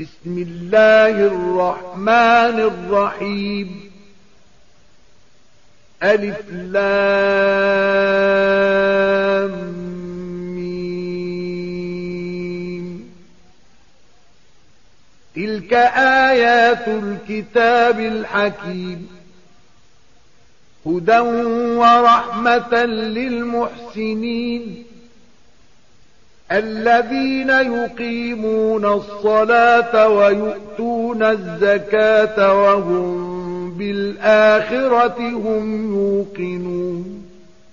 بسم الله الرحمن الرحيم ألف لام ميم. تلك آيات الكتاب الحكيم هدى ورحمة للمحسنين الذين يقيمون الصلاة ويؤتون الزكاة وهم بالآخرة هم يوقنون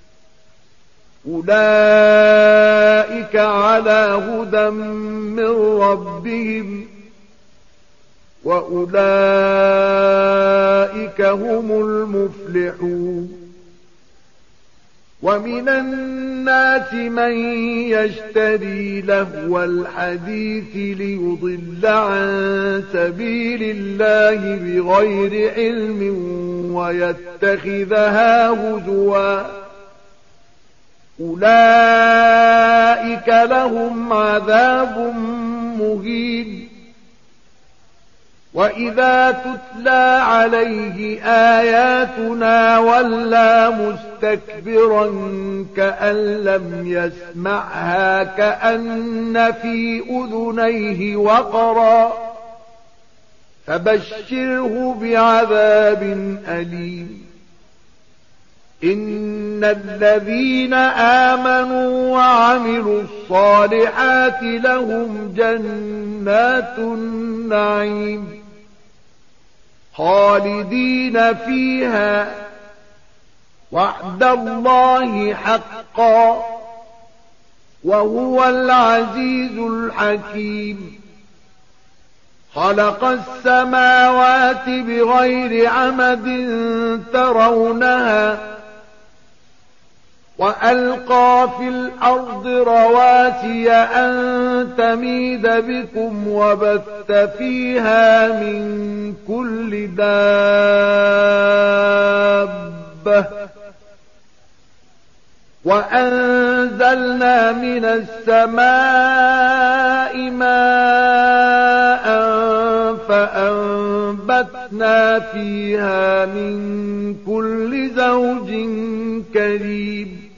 أولئك على هدى من ربهم وأولئك هم المفلحون ومن الناس من يشتري لهو الحديث ليضل عن سبيل الله بغير علم ويتخذها هزوا أولئك لهم عذاب مهين وإذا تتلى عليه آياتنا ولى مستكبرا كأن لم يسمعها كأن في أذنيه وقرا فبشره بعذاب أليم إن الذين آمنوا وعملوا الصالحات لهم جنات النعيم خالدين فيها وعد الله حقا وهو العزيز الحكيم خلق السماوات بغير عمد ترونها وألقى في الأرض رواسي أن تميد بكم وبث فيها من كل دابة وأنزلنا من السماء ماء فأنبتنا فيها من كل زوج كريم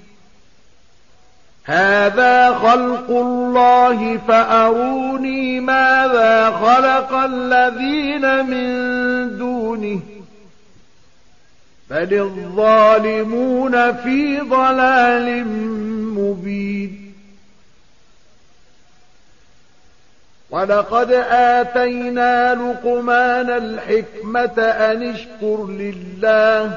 هذا خلق الله فأروني ماذا خلق الذين من دونه بل الظالمون في ضلال مبين ولقد آتينا لقمان الحكمة أن اشكر لله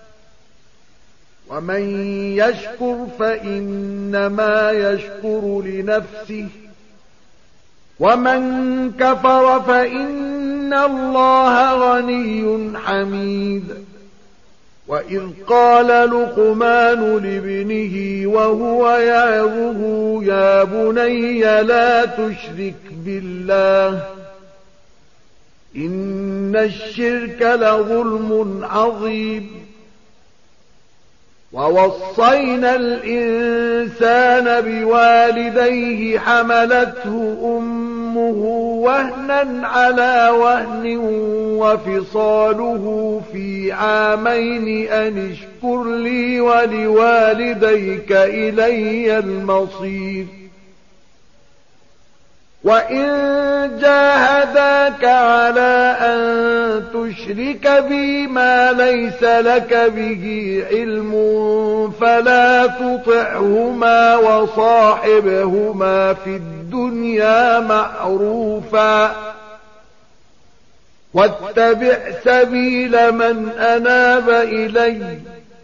ومن يشكر فإنما يشكر لنفسه ومن كفر فإن الله غني حميد وإذ قال لقمان لابنه وهو يعظه يا بني لا تشرك بالله إن الشرك لظلم عظيم ووصينا الإنسان بوالديه حملته أمه وهنا على وهن وفصاله في عامين أن اشكر لي ولوالديك إلي المصير وإن جاهداك على أن تشرك بي ما ليس لك به علم فلا تطعهما وصاحبهما في الدنيا معروفا واتبع سبيل من أناب إلي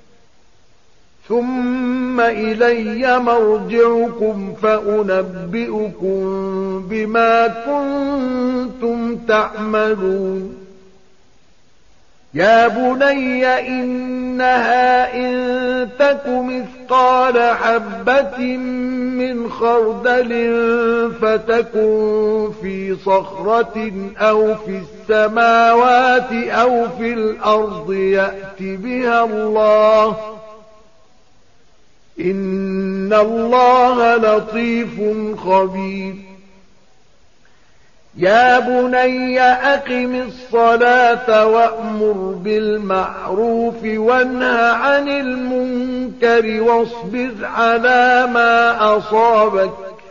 ثم إلي مرجعكم فأنبئكم بما كنتم تعملون يا بني إنها إن تك مثقال حبة من خردل فتكن في صخرة أو في السماوات أو في الأرض يأت بها الله إن الله لطيف خبير يا بني أقم الصلاة وأمر بالمعروف وانه عن المنكر واصبر على ما أصابك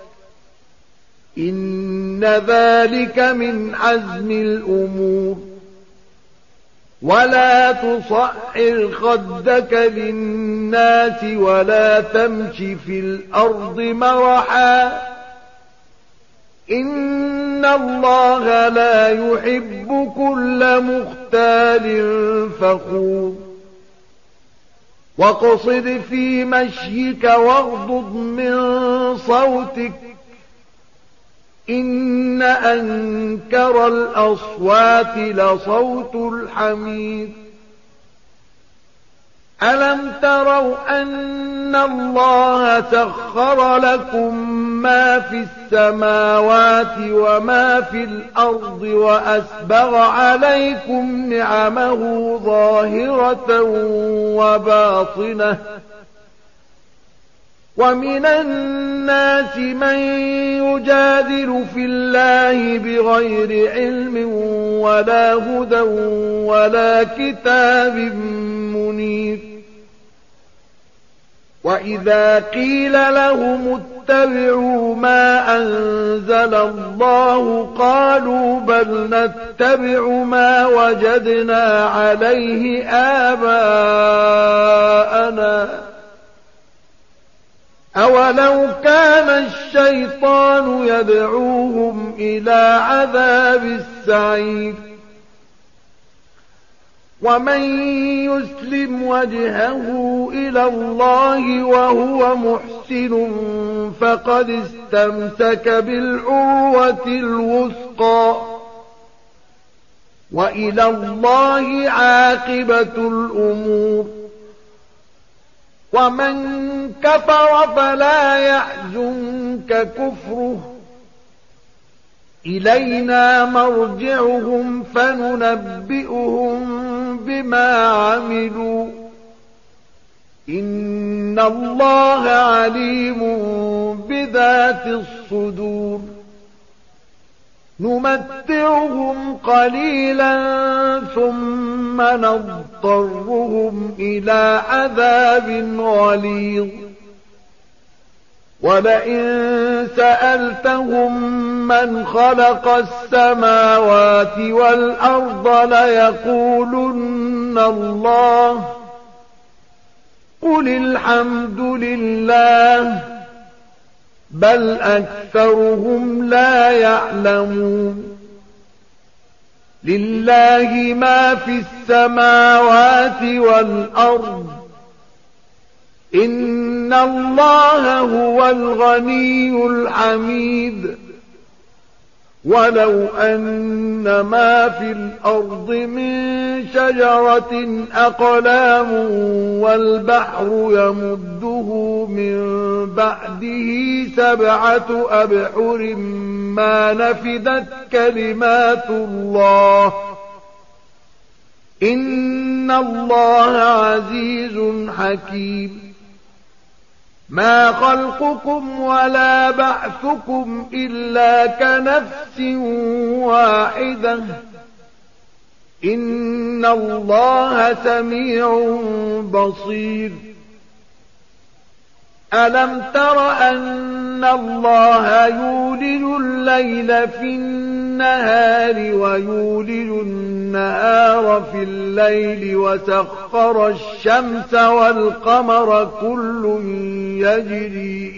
إن ذلك من عزم الأمور ولا تصعر خدك للناس ولا تمش في الأرض مرحا إن الله لا يحب كل مختال فخور واقصد في مشيك واغضض من صوتك إن أنكر الأصوات لصوت الحمير ألم تروا أن الله سخر لكم ما في السماوات وما في الأرض وأسبغ عليكم نعمه ظاهرة وباطنة ومن الناس من يجادل في الله بغير علم ولا هدى ولا كتاب منير وإذا قيل لهم اتبعوا ما أنزل الله قالوا بل نتبع ما وجدنا عليه آباءنا أولو كان الشيطان يدعوهم إلى عذاب السعير ومن يسلم وجهه إلى الله وهو محسن فقد استمسك بالعروة الوثقى وإلى الله عاقبة الأمور ومن كفر فلا يحزنك كفره إلينا مرجعهم فننبئهم بما عملوا إن الله عليم بذات الصدور نمتعهم قليلا ثم نضطرهم إلى عذاب غليظ ولئن سألتهم من خلق السماوات والأرض ليقولن الله قل الحمد لله بل أكثرهم لا يعلمون لله ما في السماوات والأرض إن الله هو الغني الحميد ولو أن ما في الأرض من شجرة أقلام والبحر يمده من بعده 7 أبحر ما نفدت كلمات الله إن الله عزيز حكيم ما خلقكم ولا بعثكم إلا كنفس واحدة إن الله سميع بصير ألم تر أن الله يولج الليل في النهار ويولج النهار في الليل وسخر الشمس والقمر كل يجري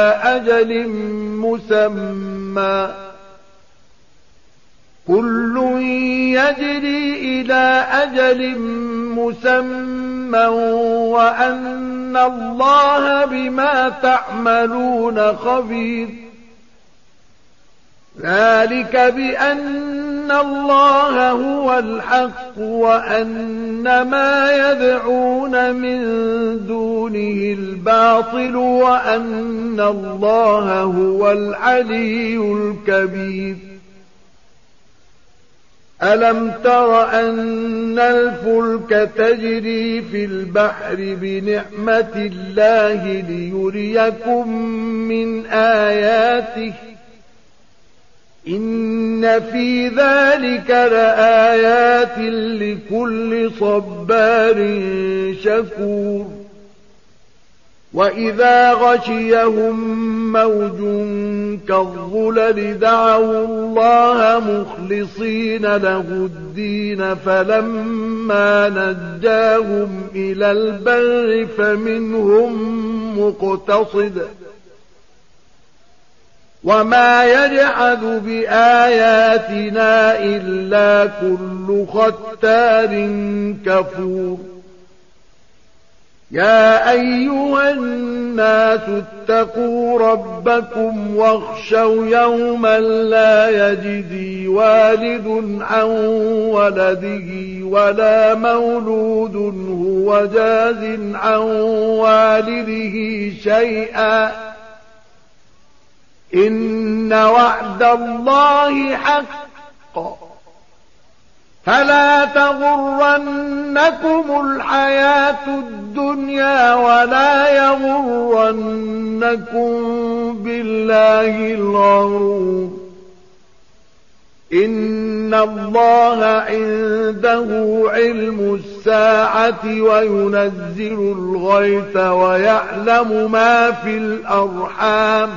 إلى أجل مسمى وأن الله بما تعملون خبير ذلك بأن الله هو الحق وأن ما يدعون من دونه الباطل وأن الله هو العلي الكبير ألم تر أن الفلك تجري في البحر بنعمة الله ليريكم من آياته إن في ذلك لآيات لكل صبار شكور وإذا غشيهم موج كالظلل دعوا الله مخلصين له الدين فلما نجاهم إلى البر فمنهم مقتصد وما يجحد بآياتنا إلا كل ختار كفور يا أيها الناس اتقوا ربكم واخشوا يوما لا يجزي والد عن ولده ولا مولود هو جاز عن والده شيئا إن وعد الله حق فلا تغرنكم الحياة الدنيا ولا يغرنكم بالله الغرور إن الله عنده علم الساعة وينزل الغيث ويعلم ما في الأرحام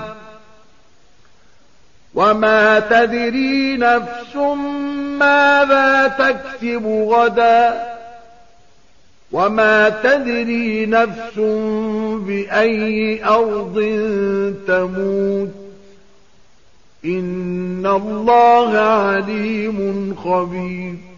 وما تدري نفس ماذا تكسب غدا وما تدري نفس بأي أرض تموت إن الله عليم خبير